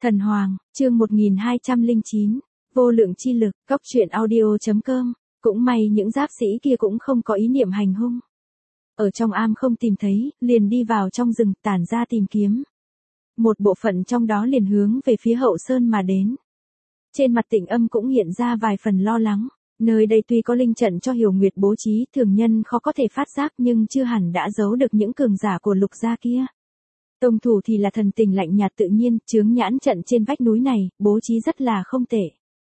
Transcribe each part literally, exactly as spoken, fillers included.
Thần Hoàng, chương một nghìn hai trăm lẻ chín, vô lượng chi lực, cóc truyện audio chấm com, cũng may những giáp sĩ kia cũng không có ý niệm hành hung. Ở trong am không tìm thấy, liền đi vào trong rừng, tản ra tìm kiếm. Một bộ phận trong đó liền hướng về phía hậu sơn mà đến. Trên mặt Tịnh Âm cũng hiện ra vài phần lo lắng, nơi đây tuy có linh trận cho Hiểu Nguyệt bố trí, thường nhân khó có thể phát giác nhưng chưa hẳn đã giấu được những cường giả của Lục gia kia. Tông thủ thì là thần tình lạnh nhạt tự nhiên, chướng nhãn trận trên vách núi này, bố trí rất là không tệ.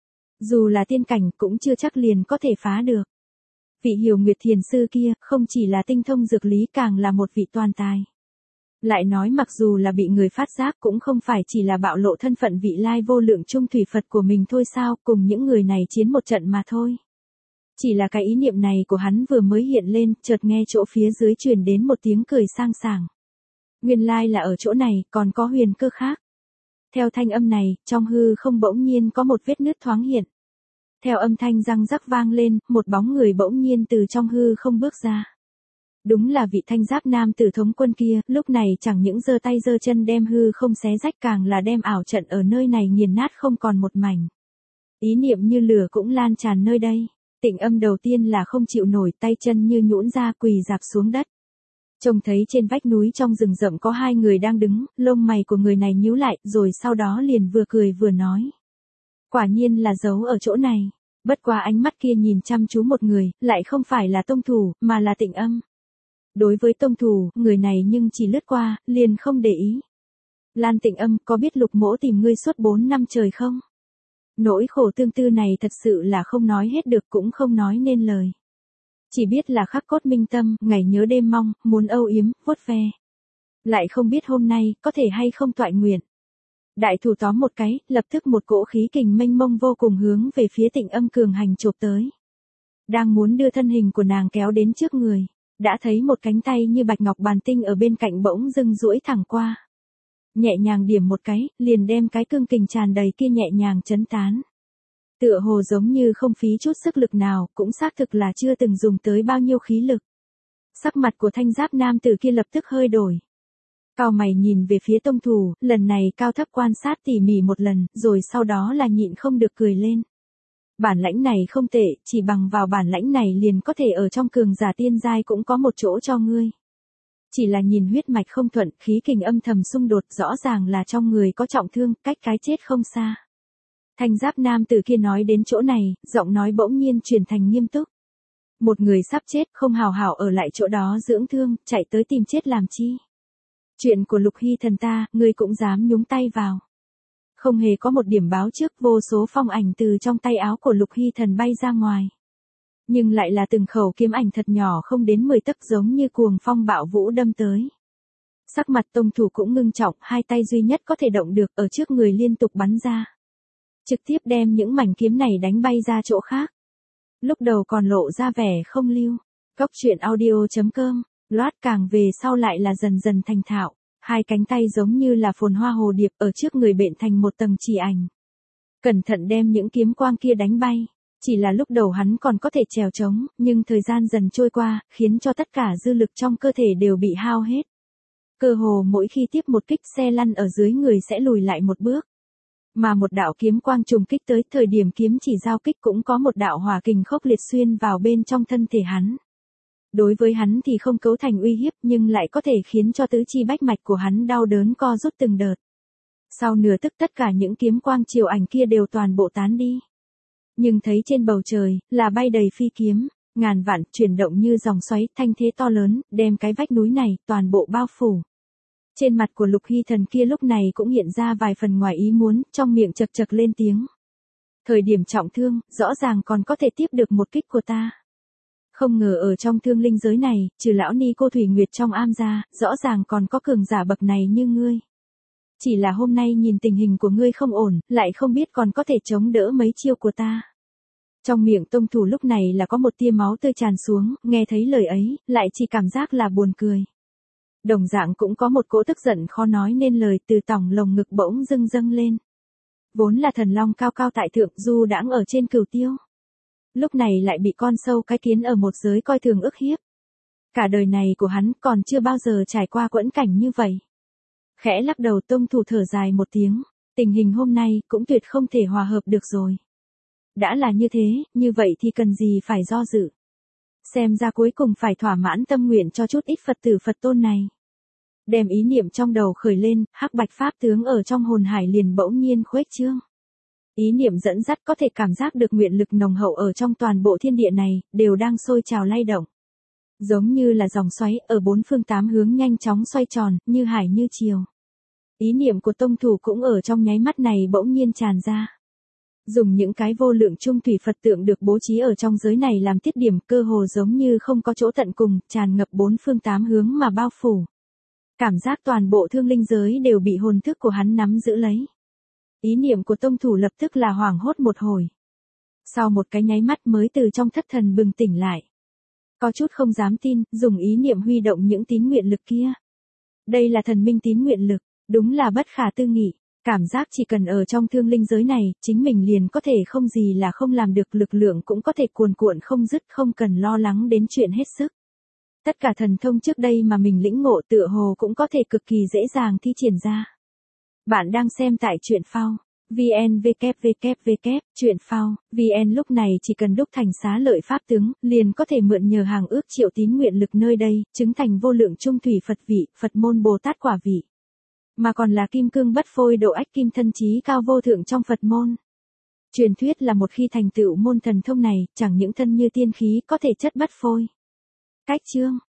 Dù là tiên cảnh cũng chưa chắc liền có thể phá được. Vị Hiểu Nguyệt thiền sư kia, không chỉ là tinh thông dược lý càng là một vị toàn tài. Lại nói mặc dù là bị người phát giác cũng không phải chỉ là bạo lộ thân phận vị lai vô lượng trung thủy Phật của mình thôi sao, cùng những người này chiến một trận mà thôi. Chỉ là cái ý niệm này của hắn vừa mới hiện lên, chợt nghe chỗ phía dưới truyền đến một tiếng cười sang sảng. Nguyên lai là ở chỗ này, còn có huyền cơ khác. Theo thanh âm này, trong hư không bỗng nhiên có một vết nứt thoáng hiện. Theo âm thanh răng rắc vang lên, một bóng người bỗng nhiên từ trong hư không bước ra. Đúng là vị thanh giáp nam tử thống quân kia, lúc này chẳng những giơ tay giơ chân đem hư không xé rách càng là đem ảo trận ở nơi này nghiền nát không còn một mảnh. Ý niệm như lửa cũng lan tràn nơi đây. Tịnh Âm đầu tiên là không chịu nổi, tay chân như nhũn ra quỳ rạp xuống đất. Trông thấy trên vách núi trong rừng rậm có hai người đang đứng, lông mày của người này nhíu lại, rồi sau đó liền vừa cười vừa nói. Quả nhiên là giấu ở chỗ này, bất quá ánh mắt kia nhìn chăm chú một người, lại không phải là tông thủ, mà là Tịnh Âm. Đối với tông thủ, người này nhưng chỉ lướt qua, liền không để ý. Lan Tịnh Âm, có biết Lục mỗ tìm ngươi suốt bốn năm trời không? Nỗi khổ tương tư này thật sự là không nói hết được cũng không nói nên lời. Chỉ biết là khắc cốt minh tâm, ngày nhớ đêm mong, muốn âu yếm, vuốt ve. Lại không biết hôm nay, có thể hay không toại nguyện. Đại thủ tóm một cái, lập tức một cỗ khí kình mênh mông vô cùng hướng về phía Tịnh Âm cường hành chộp tới. Đang muốn đưa thân hình của nàng kéo đến trước người, đã thấy một cánh tay như bạch ngọc bàn tinh ở bên cạnh bỗng dưng duỗi thẳng qua. Nhẹ nhàng điểm một cái, liền đem cái cương kình tràn đầy kia nhẹ nhàng chấn tán. Tựa hồ giống như không phí chút sức lực nào, cũng xác thực là chưa từng dùng tới bao nhiêu khí lực. Sắc mặt của thanh giáp nam tử kia lập tức hơi đổi. Cao mày nhìn về phía tông thủ, lần này cao thấp quan sát tỉ mỉ một lần, rồi sau đó là nhịn không được cười lên. Bản lãnh này không tệ, chỉ bằng vào bản lãnh này liền có thể ở trong cường giả tiên giai cũng có một chỗ cho ngươi. Chỉ là nhìn huyết mạch không thuận, khí kình âm thầm xung đột, rõ ràng là trong người có trọng thương, cách cái chết không xa. Thanh giáp nam tử kia nói đến chỗ này, giọng nói bỗng nhiên chuyển thành nghiêm túc. Một người sắp chết, không hào hảo ở lại chỗ đó dưỡng thương, chạy tới tìm chết làm chi. Chuyện của Lục Hy thần ta, ngươi cũng dám nhúng tay vào. Không hề có một điểm báo trước, vô số phong ảnh từ trong tay áo của Lục Hy thần bay ra ngoài. Nhưng lại là từng khẩu kiếm ảnh thật nhỏ không đến mười tấc giống như cuồng phong bạo vũ đâm tới. Sắc mặt tông thủ cũng ngưng trọng, hai tay duy nhất có thể động được ở trước người liên tục bắn ra. Trực tiếp đem những mảnh kiếm này đánh bay ra chỗ khác. Lúc đầu còn lộ ra vẻ không lưu. Cóc truyện audio chấm com, loát càng về sau lại là dần dần thành thạo. Hai cánh tay giống như là phồn hoa hồ điệp ở trước người bện thành một tầng chỉ ảnh. Cẩn thận đem những kiếm quang kia đánh bay. Chỉ là lúc đầu hắn còn có thể trèo trống, nhưng thời gian dần trôi qua, khiến cho tất cả dư lực trong cơ thể đều bị hao hết. Cơ hồ mỗi khi tiếp một kích xe lăn ở dưới người sẽ lùi lại một bước. Mà một đạo kiếm quang trùng kích tới, thời điểm kiếm chỉ giao kích cũng có một đạo hỏa kình khốc liệt xuyên vào bên trong thân thể hắn. Đối với hắn thì không cấu thành uy hiếp nhưng lại có thể khiến cho tứ chi bách mạch của hắn đau đớn co rút từng đợt. Sau nửa tức tất cả những kiếm quang chiều ảnh kia đều toàn bộ tán đi. Nhưng thấy trên bầu trời, là bay đầy phi kiếm, ngàn vạn, chuyển động như dòng xoáy, thanh thế to lớn, đem cái vách núi này, toàn bộ bao phủ. Trên mặt của Lục Hy thần kia lúc này cũng hiện ra vài phần ngoài ý muốn, trong miệng chật chật lên tiếng. Thời điểm trọng thương, rõ ràng còn có thể tiếp được một kích của ta. Không ngờ ở trong thương linh giới này, trừ lão ni cô Thủy Nguyệt trong am ra, rõ ràng còn có cường giả bậc này như ngươi. Chỉ là hôm nay nhìn tình hình của ngươi không ổn, lại không biết còn có thể chống đỡ mấy chiêu của ta. Trong miệng tông thủ lúc này là có một tia máu tươi tràn xuống, nghe thấy lời ấy, lại chỉ cảm giác là buồn cười. Đồng dạng cũng có một cỗ tức giận khó nói nên lời từ tỏng lồng ngực bỗng dưng dâng lên. Vốn là thần long cao cao tại thượng du đãng ở trên cửu tiêu. Lúc này lại bị con sâu cái kiến ở một giới coi thường ức hiếp. Cả đời này của hắn còn chưa bao giờ trải qua quẫn cảnh như vậy. Khẽ lắc đầu tông thủ thở dài một tiếng. Tình hình hôm nay cũng tuyệt không thể hòa hợp được rồi. Đã là như thế, như vậy thì cần gì phải do dự. Xem ra cuối cùng phải thỏa mãn tâm nguyện cho chút ít Phật tử Phật tôn này. Đem ý niệm trong đầu khởi lên, hắc bạch pháp tướng ở trong hồn hải liền bỗng nhiên khuếch trương. Ý niệm dẫn dắt có thể cảm giác được nguyện lực nồng hậu ở trong toàn bộ thiên địa này, đều đang sôi trào lay động. Giống như là dòng xoáy ở bốn phương tám hướng nhanh chóng xoay tròn, như hải như chiều. Ý niệm của tông thủ cũng ở trong nháy mắt này bỗng nhiên tràn ra. Dùng những cái vô lượng trung thủy Phật tượng được bố trí ở trong giới này làm tiết điểm, cơ hồ giống như không có chỗ tận cùng, tràn ngập bốn phương tám hướng mà bao phủ. Cảm giác toàn bộ thương linh giới đều bị hồn thức của hắn nắm giữ lấy. Ý niệm của tông thủ lập tức là hoảng hốt một hồi. Sau một cái nháy mắt mới từ trong thất thần bừng tỉnh lại. Có chút không dám tin, dùng ý niệm huy động những tín nguyện lực kia. Đây là thần minh tín nguyện lực, đúng là bất khả tư nghị. Cảm giác chỉ cần ở trong thương linh giới này, chính mình liền có thể không gì là không làm được, lực lượng cũng có thể cuồn cuộn không dứt, không cần lo lắng đến chuyện hết sức. Tất cả thần thông trước đây mà mình lĩnh ngộ tựa hồ cũng có thể cực kỳ dễ dàng thi triển ra. Bạn đang xem tại truyện phao. vn www truyện phao vn lúc này chỉ cần đúc thành xá lợi pháp tướng, liền có thể mượn nhờ hàng ước triệu tín nguyện lực nơi đây, chứng thành vô lượng trung thủy Phật vị, Phật môn Bồ Tát quả vị. Mà còn là kim cương bất phôi độ ách kim thân trí cao vô thượng trong Phật môn. Truyền thuyết là một khi thành tựu môn thần thông này, chẳng những thân như tiên khí có thể chất bất phôi. Cách chương